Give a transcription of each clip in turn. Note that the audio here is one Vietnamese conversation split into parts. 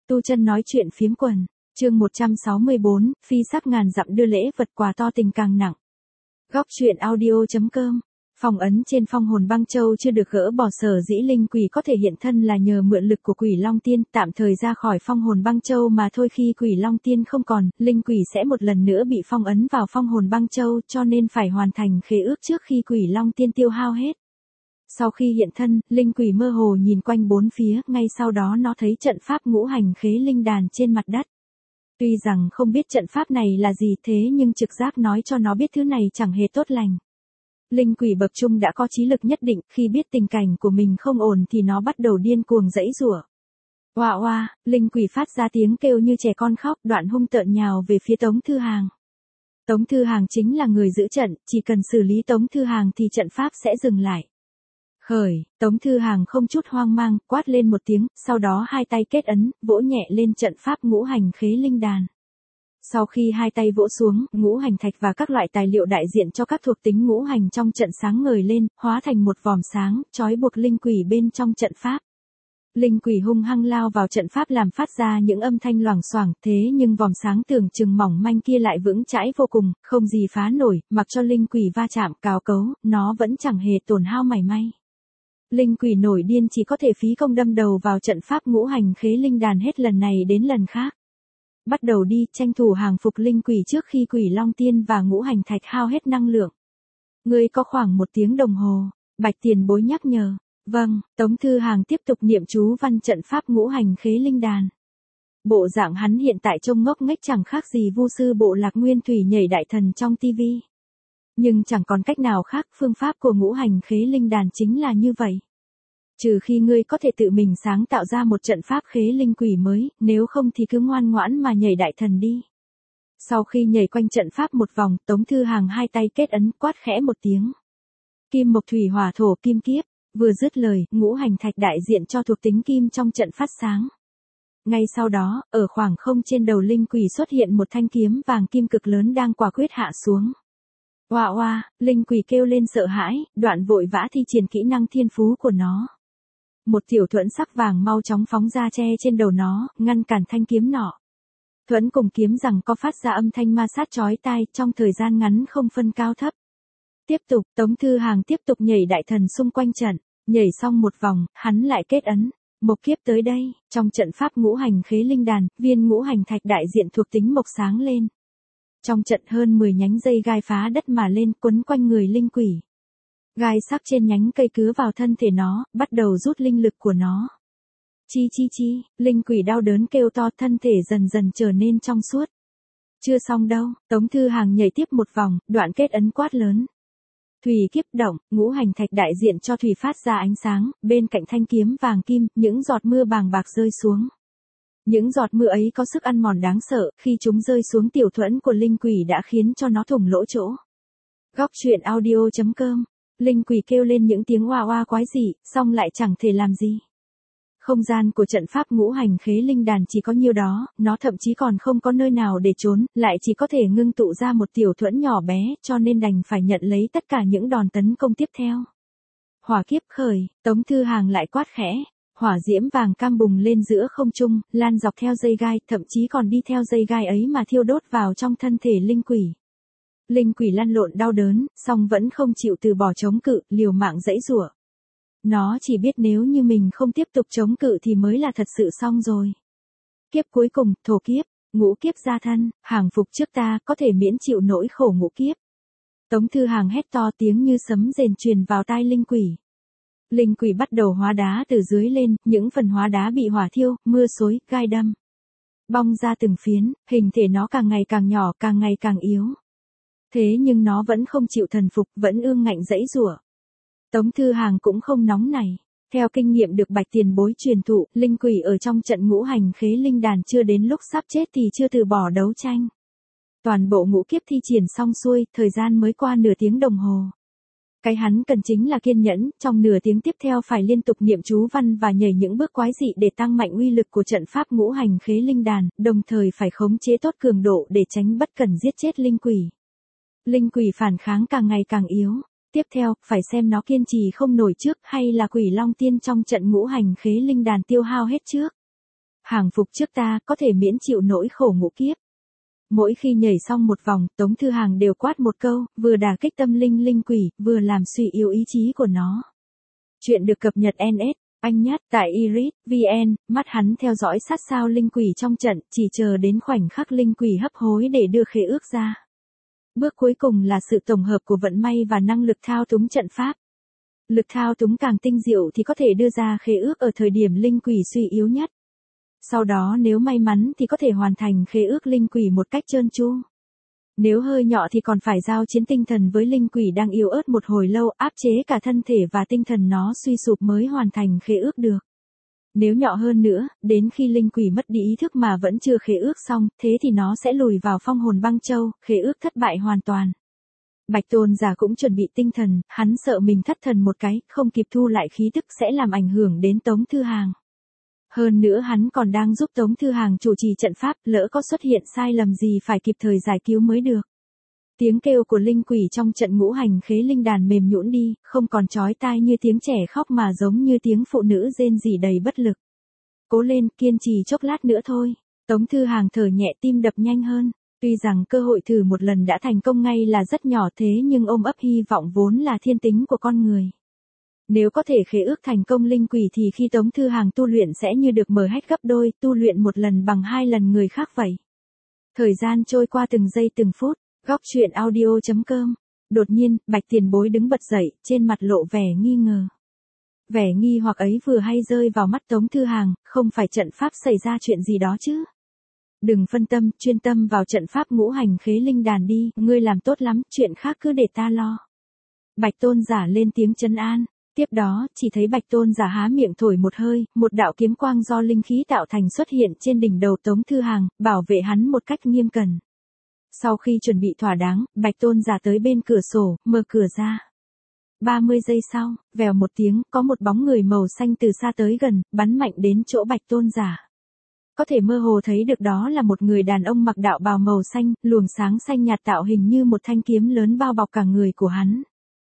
Tu chân nói chuyện phiếm quần, chương 164, phi sắc ngàn dặm đưa lễ vật quà to tình càng nặng. Góc truyện audio.com. Phong ấn trên phong hồn băng châu chưa được gỡ bỏ, sở dĩ linh quỷ có thể hiện thân là nhờ mượn lực của quỷ long tiên tạm thời ra khỏi phong hồn băng châu mà thôi. Khi quỷ long tiên không còn, linh quỷ sẽ một lần nữa bị phong ấn vào phong hồn băng châu, cho nên phải hoàn thành khế ước trước khi quỷ long tiên tiêu hao hết. Sau khi hiện thân, linh quỷ mơ hồ nhìn quanh bốn phía, ngay sau đó nó thấy trận pháp ngũ hành khế linh đàn trên mặt đất. Tuy rằng không biết trận pháp này là gì, thế nhưng trực giác nói cho nó biết thứ này chẳng hề tốt lành. Linh quỷ bậc trung đã có trí lực nhất định, khi biết tình cảnh của mình không ổn thì nó bắt đầu điên cuồng giãy giụa. Oa oa, linh quỷ phát ra tiếng kêu như trẻ con khóc, đoạn hung tợn nhào về phía Tống Thư Hàng. Tống Thư Hàng chính là người giữ trận, chỉ cần xử lý Tống Thư Hàng thì trận pháp sẽ dừng lại. Khởi, Tống Thư Hàng không chút hoang mang, quát lên một tiếng, sau đó hai tay kết ấn, vỗ nhẹ lên trận pháp ngũ hành khế linh đàn. Sau khi hai tay vỗ xuống, ngũ hành thạch và các loại tài liệu đại diện cho các thuộc tính ngũ hành trong trận sáng ngời lên, hóa thành một vòm sáng, trói buộc linh quỷ bên trong trận pháp. Linh quỷ hung hăng lao vào trận pháp làm phát ra những âm thanh loảng xoảng, thế nhưng vòm sáng tưởng chừng mỏng manh kia lại vững chãi vô cùng, không gì phá nổi, mặc cho linh quỷ va chạm, cào cấu, nó vẫn chẳng hề tổn hao mảy may. Linh quỷ nổi điên chỉ có thể phí công đâm đầu vào trận pháp ngũ hành khế linh đàn hết lần này đến lần khác. Bắt đầu đi, tranh thủ hàng phục linh quỷ trước khi quỷ long tiên và ngũ hành thạch hao hết năng lượng. Ngươi có khoảng 1 tiếng đồng hồ, Bạch tiền bối nhắc nhở. Vâng, Tống Thư Hàng tiếp tục niệm chú văn trận pháp ngũ hành khế linh đàn. Bộ dạng hắn hiện tại trông ngốc nghếch chẳng khác gì vu sư bộ Lạc Nguyên Thủy nhảy đại thần trong tivi. Nhưng chẳng còn cách nào khác, phương pháp của ngũ hành khế linh đàn chính là như vậy. Trừ khi ngươi có thể tự mình sáng tạo ra một trận pháp khế linh quỷ mới, nếu không thì cứ ngoan ngoãn mà nhảy đại thần đi. Sau khi nhảy quanh trận pháp một vòng, Tống Thư Hàng hai tay kết ấn, quát khẽ một tiếng. Kim mộc thủy hỏa thổ kim kiếp, vừa dứt lời, ngũ hành thạch đại diện cho thuộc tính kim trong trận phát sáng. Ngay sau đó, ở khoảng không trên đầu linh quỷ xuất hiện một thanh kiếm vàng kim cực lớn đang quả quyết hạ xuống. Oa oa, linh quỷ kêu lên sợ hãi, đoạn vội vã thi triển kỹ năng thiên phú của nó. Một tiểu thuẫn sắc vàng mau chóng phóng ra che trên đầu nó, ngăn cản thanh kiếm nọ. Thuẫn cùng kiếm rằng có phát ra âm thanh ma sát chói tai, trong thời gian ngắn không phân cao thấp. Tiếp tục, Tống Thư Hàng tiếp tục nhảy đại thần xung quanh trận, nhảy xong một vòng, hắn lại kết ấn. Mộc kiếp tới đây, trong trận pháp ngũ hành khế linh đàn, viên ngũ hành thạch đại diện thuộc tính mộc sáng lên. Trong trận hơn 10 nhánh dây gai phá đất mà lên, quấn quanh người linh quỷ. Gai sắc trên nhánh cây cứa vào thân thể nó, bắt đầu rút linh lực của nó. Chi chi chi, linh quỷ đau đớn kêu to, thân thể dần dần trở nên trong suốt. Chưa xong đâu, Tống Thư Hàng nhảy tiếp một vòng, đoạn kết ấn quát lớn. Thủy kiếp động, ngũ hành thạch đại diện cho thủy phát ra ánh sáng, bên cạnh thanh kiếm vàng kim, những giọt mưa bàng bạc rơi xuống. Những giọt mưa ấy có sức ăn mòn đáng sợ, khi chúng rơi xuống tiểu thuẫn của linh quỷ đã khiến cho nó thủng lỗ chỗ. Góc truyện audio.com. Linh quỷ kêu lên những tiếng oa oa quái dị, song lại chẳng thể làm gì. Không gian của trận pháp ngũ hành khế linh đàn chỉ có nhiêu đó, nó thậm chí còn không có nơi nào để trốn, lại chỉ có thể ngưng tụ ra một tiểu thuẫn nhỏ bé, cho nên đành phải nhận lấy tất cả những đòn tấn công tiếp theo. Hỏa kiếp khởi, Tống Thư Hàng lại quát khẽ, hỏa diễm vàng cam bùng lên giữa không trung, lan dọc theo dây gai, thậm chí còn đi theo dây gai ấy mà thiêu đốt vào trong thân thể linh quỷ. Linh quỷ lăn lộn đau đớn, song vẫn không chịu từ bỏ chống cự, liều mạng giãy giụa. Nó chỉ biết nếu như mình không tiếp tục chống cự thì mới là thật sự xong rồi. Kiếp cuối cùng, thổ kiếp, ngũ kiếp gia thân, hàng phục trước ta, có thể miễn chịu nỗi khổ ngũ kiếp. Tống Thư Hàng hét to, tiếng như sấm rền truyền vào tai linh quỷ. Linh quỷ bắt đầu hóa đá từ dưới lên, những phần hóa đá bị hỏa thiêu, mưa xối, gai đâm. Bong ra từng phiến, hình thể nó càng ngày càng nhỏ, càng ngày càng yếu. Thế nhưng nó vẫn không chịu thần phục, vẫn ương ngạnh giãy giụa. Tống Thư Hàng cũng không nóng nảy. Theo kinh nghiệm được Bạch tiền bối truyền thụ, linh quỷ ở trong trận ngũ hành khế linh đàn chưa đến lúc sắp chết thì chưa từ bỏ đấu tranh. Toàn bộ ngũ kiếp thi triển xong xuôi, thời gian mới qua nửa tiếng đồng hồ. Cái hắn cần chính là kiên nhẫn, trong nửa tiếng tiếp theo phải liên tục niệm chú văn và nhảy những bước quái dị để tăng mạnh uy lực của trận pháp ngũ hành khế linh đàn, đồng thời phải khống chế tốt cường độ để tránh bất cần giết chết linh quỷ. Linh quỷ phản kháng càng ngày càng yếu. Tiếp theo, phải xem nó kiên trì không nổi trước hay là quỷ long tiên trong trận ngũ hành khế linh đàn tiêu hao hết trước. Hàng phục trước ta, có thể miễn chịu nỗi khổ ngũ kiếp. Mỗi khi nhảy xong một vòng, Tống Thư Hàng đều quát một câu, vừa đả kích tâm linh linh quỷ, vừa làm suy yếu ý chí của nó. Chuyện được cập nhật NS, anh nhát, tại Iris, VN, mắt hắn theo dõi sát sao linh quỷ trong trận, chỉ chờ đến khoảnh khắc linh quỷ hấp hối để đưa khế ước ra. Bước cuối cùng là sự tổng hợp của vận may và năng lực thao túng trận pháp. Lực thao túng càng tinh diệu thì có thể đưa ra khế ước ở thời điểm linh quỷ suy yếu nhất. Sau đó nếu may mắn thì có thể hoàn thành khế ước linh quỷ một cách trơn tru. Nếu hơi nhọ thì còn phải giao chiến tinh thần với linh quỷ đang yếu ớt một hồi lâu, áp chế cả thân thể và tinh thần nó suy sụp mới hoàn thành khế ước được. Nếu nhọ hơn nữa, đến khi linh quỷ mất đi ý thức mà vẫn chưa khế ước xong, thế thì nó sẽ lùi vào phong hồn băng châu, khế ước thất bại hoàn toàn. Bạch Tôn giả cũng chuẩn bị tinh thần, hắn sợ mình thất thần một cái, không kịp thu lại khí tức sẽ làm ảnh hưởng đến Tống Thư Hàng. Hơn nữa hắn còn đang giúp Tống Thư Hàng chủ trì trận pháp, lỡ có xuất hiện sai lầm gì phải kịp thời giải cứu mới được. Tiếng kêu của linh quỷ trong trận ngũ hành khế linh đàn mềm nhũn đi, không còn chói tai như tiếng trẻ khóc mà giống như tiếng phụ nữ rên rỉ đầy bất lực. Cố lên, kiên trì chốc lát nữa thôi. Tống Thư Hàng thở nhẹ, tim đập nhanh hơn. Tuy rằng cơ hội thử một lần đã thành công ngay là rất nhỏ thế nhưng ôm ấp hy vọng vốn là thiên tính của con người. Nếu có thể khế ước thành công linh quỷ thì khi Tống Thư Hàng tu luyện sẽ như được mở hết gấp đôi, tu luyện một lần bằng 2 lần người khác vậy. Thời gian trôi qua từng giây từng phút, góc truyện audio.com. Đột nhiên, Bạch Tiền Bối đứng bật dậy, trên mặt lộ vẻ nghi ngờ. Vẻ nghi hoặc ấy vừa hay rơi vào mắt Tống Thư Hàng, không phải trận pháp xảy ra chuyện gì đó chứ. Đừng phân tâm, chuyên tâm vào trận pháp ngũ hành khế linh đàn đi, ngươi làm tốt lắm, chuyện khác cứ để ta lo. Bạch Tôn giả lên tiếng trấn an. Tiếp đó, chỉ thấy Bạch Tôn giả há miệng thổi một hơi, một đạo kiếm quang do linh khí tạo thành xuất hiện trên đỉnh đầu Tống Thư Hàng, bảo vệ hắn một cách nghiêm cẩn. Sau khi chuẩn bị thỏa đáng, Bạch Tôn giả tới bên cửa sổ, mở cửa ra. 30 giây sau, vèo một tiếng, có một bóng người màu xanh từ xa tới gần, bắn mạnh đến chỗ Bạch Tôn giả. Có thể mơ hồ thấy được đó là một người đàn ông mặc đạo bào màu xanh, luồng sáng xanh nhạt tạo hình như một thanh kiếm lớn bao bọc cả người của hắn.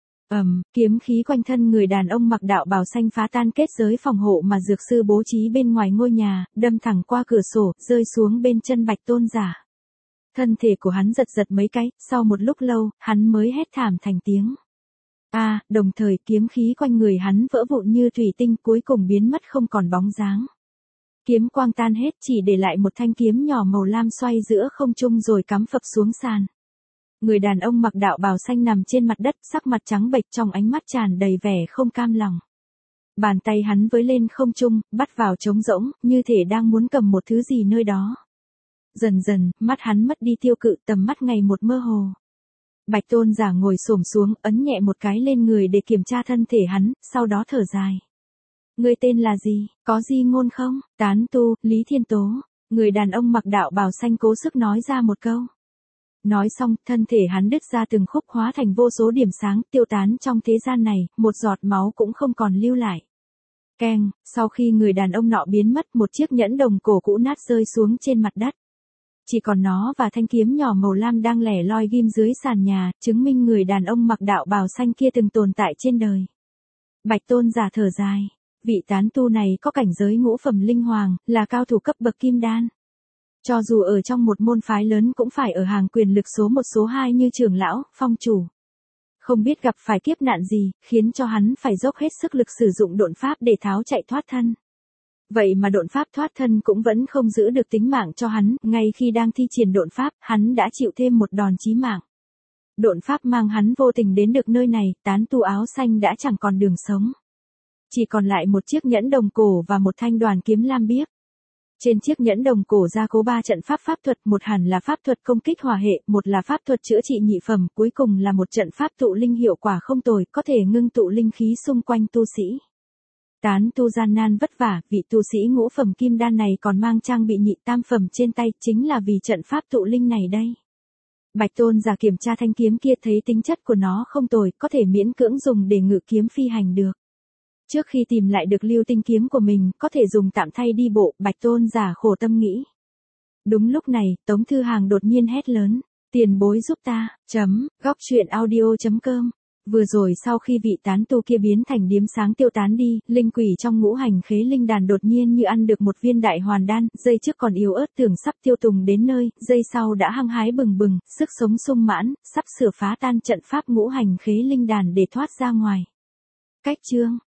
Kiếm khí quanh thân người đàn ông mặc đạo bào xanh phá tan kết giới phòng hộ mà dược sư bố trí bên ngoài ngôi nhà, đâm thẳng qua cửa sổ, rơi xuống bên chân Bạch Tôn giả. Thân thể của hắn giật giật mấy cái, sau một lúc lâu, hắn mới hét thảm thành tiếng. Đồng thời kiếm khí quanh người hắn vỡ vụn như thủy tinh cuối cùng biến mất không còn bóng dáng. Kiếm quang tan hết chỉ để lại một thanh kiếm nhỏ màu lam xoay giữa không trung rồi cắm phập xuống sàn. Người đàn ông mặc đạo bào xanh nằm trên mặt đất, sắc mặt trắng bệch trong ánh mắt tràn đầy vẻ không cam lòng. Bàn tay hắn với lên không trung, bắt vào trống rỗng, như thể đang muốn cầm một thứ gì nơi đó. Dần dần, mắt hắn mất đi tiêu cự, tầm mắt ngày một mơ hồ. Bạch Tôn giả ngồi xổm xuống, ấn nhẹ một cái lên người để kiểm tra thân thể hắn, sau đó thở dài. Ngươi tên là gì, có di ngôn không? Tán tu, Lý Thiên Tố. Người đàn ông mặc đạo bào xanh cố sức nói ra một câu. Nói xong, thân thể hắn đứt ra từng khúc hóa thành vô số điểm sáng, tiêu tán trong thế gian này, một giọt máu cũng không còn lưu lại. Keng, sau khi người đàn ông nọ biến mất, một chiếc nhẫn đồng cổ cũ nát rơi xuống trên mặt đất. Chỉ còn nó và thanh kiếm nhỏ màu lam đang lẻ loi ghim dưới sàn nhà, chứng minh người đàn ông mặc đạo bào xanh kia từng tồn tại trên đời. Bạch Tôn giả thở dài. Vị tán tu này có cảnh giới ngũ phẩm linh hoàng, là cao thủ cấp bậc kim đan. Cho dù ở trong một môn phái lớn cũng phải ở hàng quyền lực số 1 số 2 như trưởng lão, phong chủ. Không biết gặp phải kiếp nạn gì, khiến cho hắn phải dốc hết sức lực sử dụng độn pháp để tháo chạy thoát thân. Vậy mà độn pháp thoát thân cũng vẫn không giữ được tính mạng cho hắn, ngay khi đang thi triển độn pháp, hắn đã chịu thêm một đòn chí mạng. Độn pháp mang hắn vô tình đến được nơi này, tán tu áo xanh đã chẳng còn đường sống. Chỉ còn lại một chiếc nhẫn đồng cổ và một thanh đoàn kiếm lam biếc. Trên chiếc nhẫn đồng cổ gia cố 3 trận pháp thuật, một hẳn là pháp thuật công kích hỏa hệ, một là pháp thuật chữa trị nhị phẩm, cuối cùng là một trận pháp tụ linh hiệu quả không tồi, có thể ngưng tụ linh khí xung quanh tu sĩ. Tán tu gian nan vất vả, vị tu sĩ ngũ phẩm kim đan này còn mang trang bị nhị tam phẩm trên tay, chính là vì trận pháp tụ linh này đây. Bạch Tôn giả kiểm tra thanh kiếm kia thấy tính chất của nó không tồi, có thể miễn cưỡng dùng để ngự kiếm phi hành được. Trước khi tìm lại được lưu tinh kiếm của mình, có thể dùng tạm thay đi bộ, Bạch Tôn giả khổ tâm nghĩ. Đúng lúc này, Tống Thư Hàng đột nhiên hét lớn, tiền bối giúp ta, góc truyện audio.com. Vừa rồi sau khi vị tán tu kia biến thành điếm sáng tiêu tán đi, linh quỷ trong ngũ hành khế linh đàn đột nhiên như ăn được một viên đại hoàn đan, giây trước còn yếu ớt tưởng sắp tiêu tùng đến nơi, giây sau đã hăng hái bừng bừng, sức sống sung mãn, sắp sửa phá tan trận pháp ngũ hành khế linh đàn để thoát ra ngoài. Cách chương